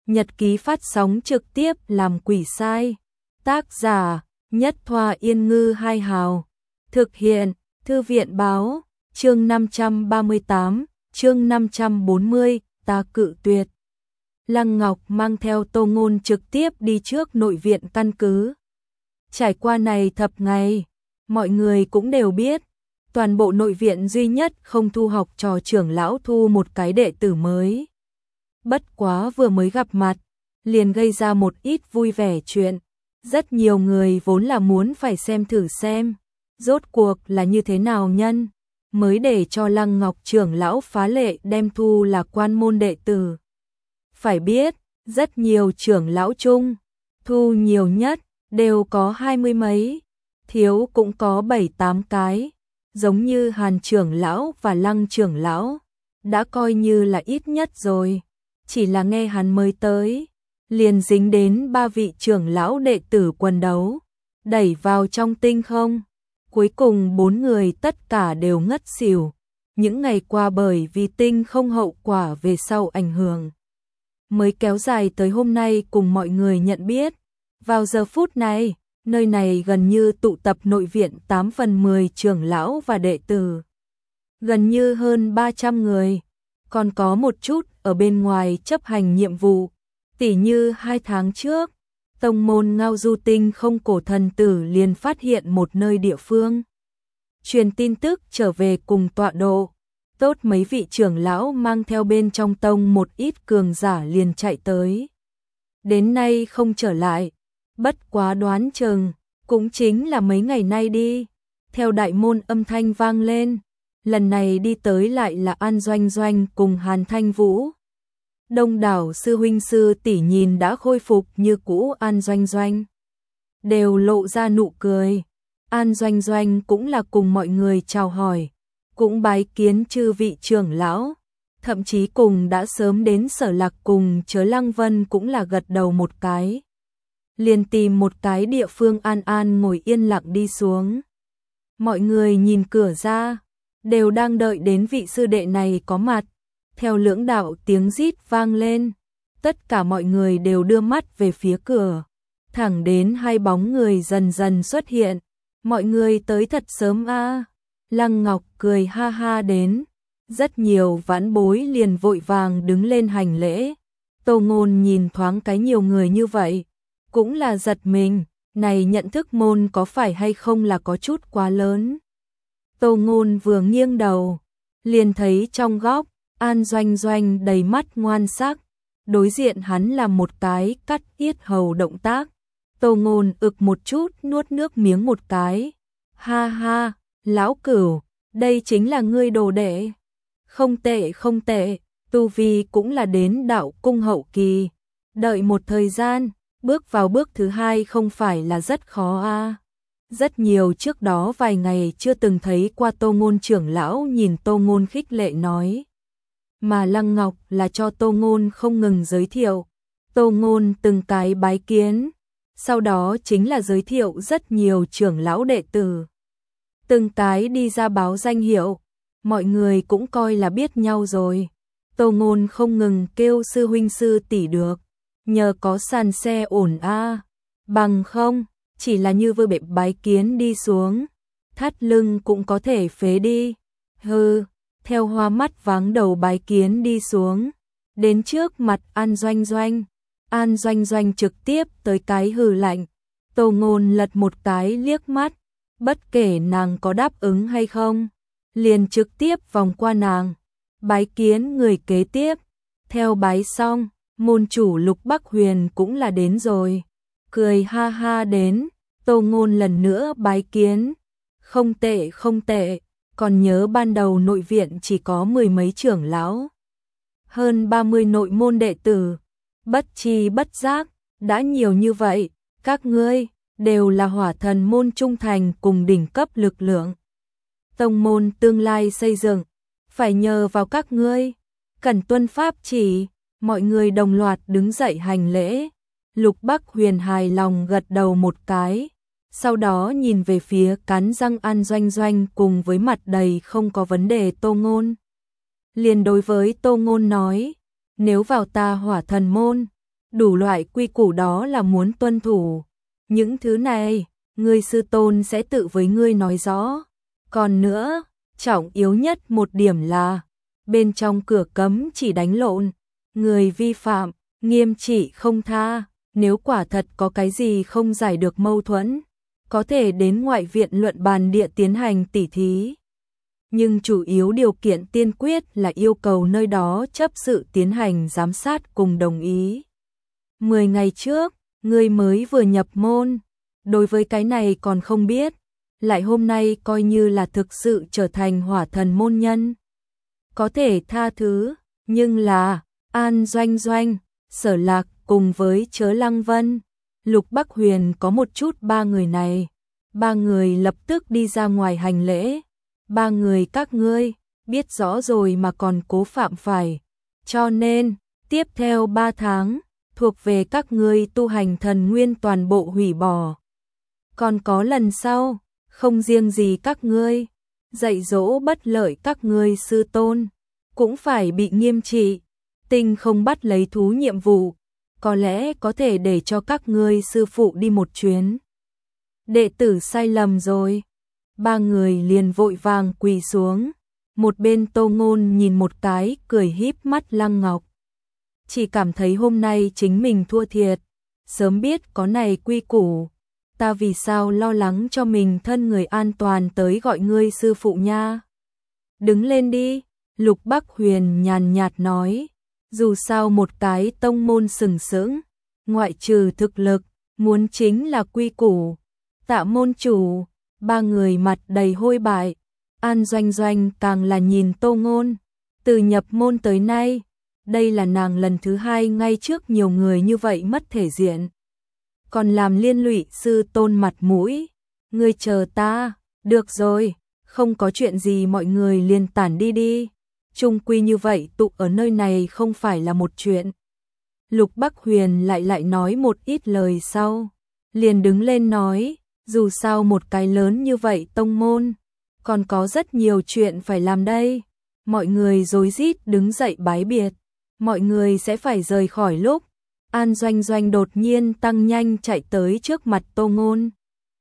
nhật ký phát sóng trực tiếp làm quỷ sai. Tác giả, Nhất Thoa Yên Ngư Hai Hào. Thực hiện, Thư viện Báo. Chương 538, chương 540, ta cự tuyệt. Lăng Ngọc mang theo Tô Ngôn trực tiếp đi trước nội viện căn cứ. Trải qua này thập ngày, mọi người cũng đều biết, toàn bộ nội viện duy nhất không thu học trò trưởng lão thu một cái đệ tử mới. Bất quá vừa mới gặp mặt, liền gây ra một ít vui vẻ chuyện. Rất nhiều người vốn là muốn phải xem thử xem, rốt cuộc là như thế nào nhân, mới để cho Lăng Ngọc trưởng lão phá lệ đem thu là quan môn đệ tử. Phải biết, rất nhiều trưởng lão chung, thu nhiều nhất, đều có 20 mấy, thiếu cũng có 7-8 cái, giống như Hàn trưởng lão và Lăng trưởng lão, đã coi như là ít nhất rồi, chỉ là nghe hắn mới tới, liền dính đến 3 vị trưởng lão đệ tử quần đấu, đẩy vào trong tinh không, cuối cùng 4 người tất cả đều ngất xỉu, những ngày qua bởi vì tinh không hậu quả về sau ảnh hưởng, mới kéo dài tới hôm nay cùng mọi người nhận biết. Vào giờ phút này, nơi này gần như tụ tập nội viện 8/10 trưởng lão và đệ tử. Gần như hơn 300 người, còn có một chút ở bên ngoài chấp hành nhiệm vụ. Tỉ như 2 tháng trước, tông môn Ngao Du Tinh không cổ thần tử liền phát hiện một nơi địa phương. Truyền tin tức trở về cùng tọa độ. Tốt mấy vị trưởng lão mang theo bên trong tông một ít cường giả liền chạy tới. Đến nay không trở lại. Bất quá đoán chừng, cũng chính là mấy ngày nay đi. Theo đại môn âm thanh vang lên, lần này đi tới lại là An Doanh Doanh cùng Hàn Thanh Vũ. Đông đảo sư huynh sư tỷ nhìn đã khôi phục như cũ An Doanh Doanh, đều lộ ra nụ cười. An Doanh Doanh cũng là cùng mọi người chào hỏi, cũng bái kiến chư vị trưởng lão, thậm chí cùng đã sớm đến Sở Lạc cùng Chớ Lăng Vân cũng là gật đầu một cái. Liền tìm một cái địa phương an an ngồi yên lặng đi xuống. Mọi người nhìn cửa ra, đều đang đợi đến vị sư đệ này có mặt. Theo lưỡng đạo tiếng rít vang lên, tất cả mọi người đều đưa mắt về phía cửa. Thẳng đến 2 bóng người dần dần xuất hiện. Mọi người tới thật sớm a. Lăng Ngọc cười ha ha đến. Rất nhiều vãn bối liền vội vàng đứng lên hành lễ. Tô Ngôn nhìn thoáng cái nhiều người như vậy, cũng là giật mình, này nhận thức môn có phải hay không là có chút quá lớn. Tô Ngôn vừa nghiêng đầu, liền thấy trong góc, An Doanh Doanh đầy mắt ngoan sắc, đối diện hắn là một cái cắt yết hầu động tác. Tô Ngôn ực một chút nuốt nước miếng một cái. Ha ha, lão cửu, đây chính là ngươi đồ đệ. Không tệ không tệ, tu vi cũng là đến đạo cung hậu kỳ. Đợi một thời gian, bước vào bước thứ 2 không phải là rất khó a. Rất nhiều trước đó vài ngày chưa từng thấy qua Tô Ngôn trưởng lão nhìn Tô Ngôn khích lệ nói. Mà Lăng Ngọc là cho Tô Ngôn không ngừng giới thiệu. Tô Ngôn từng cái bái kiến, sau đó chính là giới thiệu rất nhiều trưởng lão đệ tử. Từng cái đi ra báo danh hiệu, mọi người cũng coi là biết nhau rồi. Tô Ngôn không ngừng kêu sư huynh sư tỷ được, nhờ có sàn xe ổn a, bằng không, chỉ là như vừa bệ bái kiến đi xuống, thắt lưng cũng có thể phế đi. Hừ, theo hoa mắt váng đầu bái kiến đi xuống, đến trước mặt An Doanh Doanh. An Doanh Doanh trực tiếp tới cái hừ lạnh. Tô Ngôn lật một cái liếc mắt, bất kể nàng có đáp ứng hay không, liền trực tiếp vòng qua nàng, bái kiến người kế tiếp. Theo bái xong, môn chủ Lục Bắc Huyền cũng là đến rồi, cười ha ha đến. Tô Ngôn lần nữa bái kiến. Không tệ không tệ, còn nhớ ban đầu nội viện chỉ có 10 mấy trưởng lão, hơn 30 nội môn đệ tử, bất chi bất giác, đã nhiều như vậy, các ngươi đều là hỏa thần môn trung thành cùng đỉnh cấp lực lượng. Tông môn tương lai xây dựng, phải nhờ vào các ngươi, cần tuân pháp chỉ. Mọi người đồng loạt đứng dậy hành lễ. Lục Bắc Huyền hài lòng gật đầu một cái, sau đó nhìn về phía cắn răng An Doanh Doanh cùng với mặt đầy không có vấn đề Tô Ngôn. Liền đối với Tô Ngôn nói, nếu vào ta hỏa thần môn, đủ loại quy củ đó là muốn tuân thủ. Những thứ này, ngươi sư tôn sẽ tự với ngươi nói rõ. Còn nữa, trọng yếu nhất một điểm là, bên trong cửa cấm chỉ đánh lộn, người vi phạm, nghiêm trị không tha, nếu quả thật có cái gì không giải được mâu thuẫn, có thể đến ngoại viện luận bàn địa tiến hành tỉ thí. Nhưng chủ yếu điều kiện tiên quyết là yêu cầu nơi đó chấp sự tiến hành giám sát cùng đồng ý. 10 ngày trước, ngươi mới vừa nhập môn, đối với cái này còn không biết, lại hôm nay coi như là thực sự trở thành hỏa thần môn nhân. Có thể tha thứ, nhưng là An Doanh Doanh, Sở Lạc cùng với Chớ Lăng Vân, Lục Bắc Huyền có một chút ba người này. Ba người lập tức đi ra ngoài hành lễ. Ba người các ngươi, biết rõ rồi mà còn cố phạm phải. Cho nên, tiếp theo 3 tháng, thuộc về các ngươi tu hành thần nguyên toàn bộ hủy bỏ. Còn có lần sau, không riêng gì các ngươi, dạy dỗ bất lợi các ngươi sư tôn, cũng phải bị nghiêm trị. Tinh không bắt lấy thú nhiệm vụ, có lẽ có thể để cho các ngươi sư phụ đi một chuyến. Đệ tử sai lầm rồi. Ba người liền vội vàng quỳ xuống. Một bên Tô Ngôn nhìn một cái, cười híp mắt Lăng Ngọc. Chỉ cảm thấy hôm nay chính mình thua thiệt. Sớm biết có này quy củ, ta vì sao lo lắng cho mình thân người an toàn tới gọi ngươi sư phụ nha. Đứng lên đi, Lục Bắc Huyền nhàn nhạt nói. Dù sao một cái tông môn sừng sững, ngoại trừ thực lực, muốn chính là quy củ. Tạ môn chủ, ba người mặt đầy hôi bại. An Doanh Doanh càng là nhìn Tô Ngôn. Từ nhập môn tới nay, đây là nàng lần thứ 2 ngay trước nhiều người như vậy mất thể diện. Còn làm liên lụy sư tôn mặt mũi. Ngươi chờ ta, được rồi, không có chuyện gì mọi người liền tản đi đi. Chung quy như vậy tụ ở nơi này không phải là một chuyện. Lục Bắc Huyền lại nói một ít lời sau. Liền đứng lên nói, dù sao một cái lớn như vậy tông môn, còn có rất nhiều chuyện phải làm đây. Mọi người rối rít đứng dậy bái biệt. Mọi người sẽ phải rời khỏi lúc. An Doanh Doanh đột nhiên tăng nhanh chạy tới trước mặt Tô Ngôn.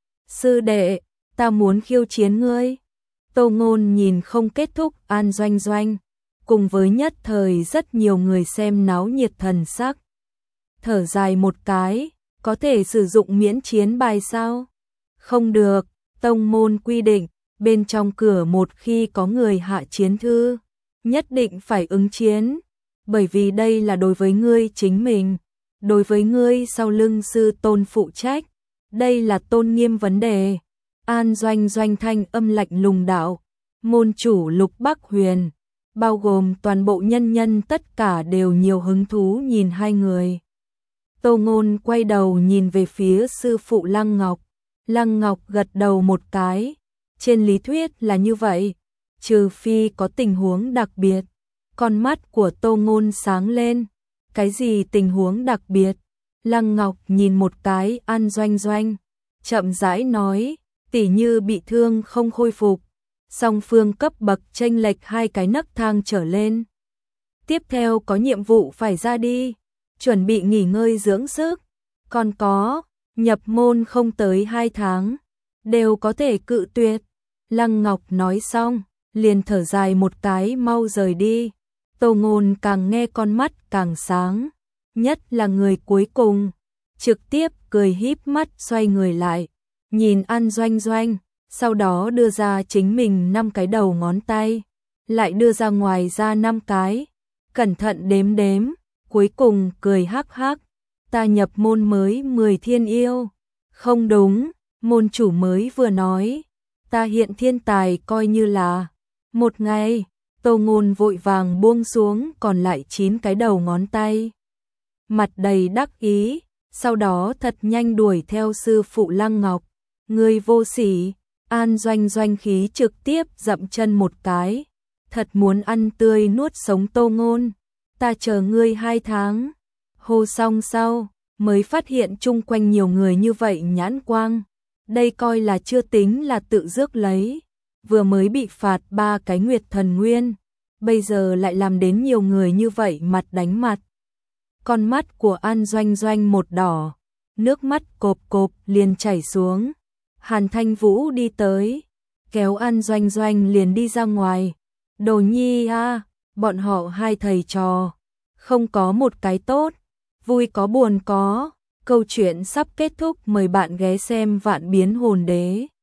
Sư đệ, ta muốn khiêu chiến ngươi. Tô Ngôn nhìn không kết thúc An Doanh Doanh, cùng với nhất thời rất nhiều người xem náo nhiệt thần sắc. Thở dài một cái, có thể sử dụng miễn chiến bài sao? Không được, tông môn quy định, bên trong cửa một khi có người hạ chiến thư, nhất định phải ứng chiến, bởi vì đây là đối với ngươi chính mình, đối với ngươi sau lưng sư tôn phụ trách, đây là tôn nghiêm vấn đề. An Doanh Doanh thanh âm lạnh lùng đạo, môn chủ Lục Bắc Huyền, bao gồm toàn bộ nhân nhân tất cả đều nhiều hứng thú nhìn hai người. Tô Ngôn quay đầu nhìn về phía sư phụ Lăng Ngọc. Lăng Ngọc gật đầu một cái. Trên lý thuyết là như vậy, trừ phi có tình huống đặc biệt. Con mắt của Tô Ngôn sáng lên. Cái gì tình huống đặc biệt? Lăng Ngọc nhìn một cái An Doanh Doanh, chậm rãi nói, tỉ như bị thương không khôi phục, song phương cấp bậc chênh lệch 2 cái nấc thang trở lên. Tiếp theo có nhiệm vụ phải ra đi, chuẩn bị nghỉ ngơi dưỡng sức. Còn có, nhập môn không tới 2 tháng, đều có thể cự tuyệt. Lăng Ngọc nói xong, liền thở dài một cái mau rời đi. Tô Ngôn càng nghe con mắt càng sáng, nhất là người cuối cùng, trực tiếp cười híp mắt xoay người lại, nhìn An Doanh Doanh, sau đó đưa ra chính mình 5 cái đầu ngón tay, lại đưa ra ngoài ra 5 cái, cẩn thận đếm đếm, cuối cùng cười hắc hắc, ta nhập môn mới 10 thiên yêu. Không đúng, môn chủ mới vừa nói, ta hiện thiên tài coi như là một ngày. Tô Ngôn vội vàng buông xuống còn lại 9 cái đầu ngón tay, mặt đầy đắc ý, sau đó thật nhanh đuổi theo sư phụ Lăng Ngọc. Người vô sỉ. An Doanh Doanh khí trực tiếp dậm chân một cái, thật muốn ăn tươi nuốt sống Tô Ngôn. Ta chờ ngươi 2 tháng. Hô xong sau, mới phát hiện chung quanh nhiều người như vậy nhãn quang. Đây coi là chưa tính là tự rước lấy. Vừa mới bị phạt 3 cái nguyệt thần nguyên, bây giờ lại làm đến nhiều người như vậy mặt đánh mặt. con mắt của An Doanh Doanh một đỏ, nước mắt cộp cộp liền chảy xuống. Hàn Thanh Vũ đi tới, kéo An Doanh Doanh liền đi ra ngoài. Đồ nhi à, bọn họ hai thầy trò, không có một cái tốt, vui có buồn có. Câu chuyện sắp kết thúc, mời bạn ghé xem Vạn Biến Hồn Đế.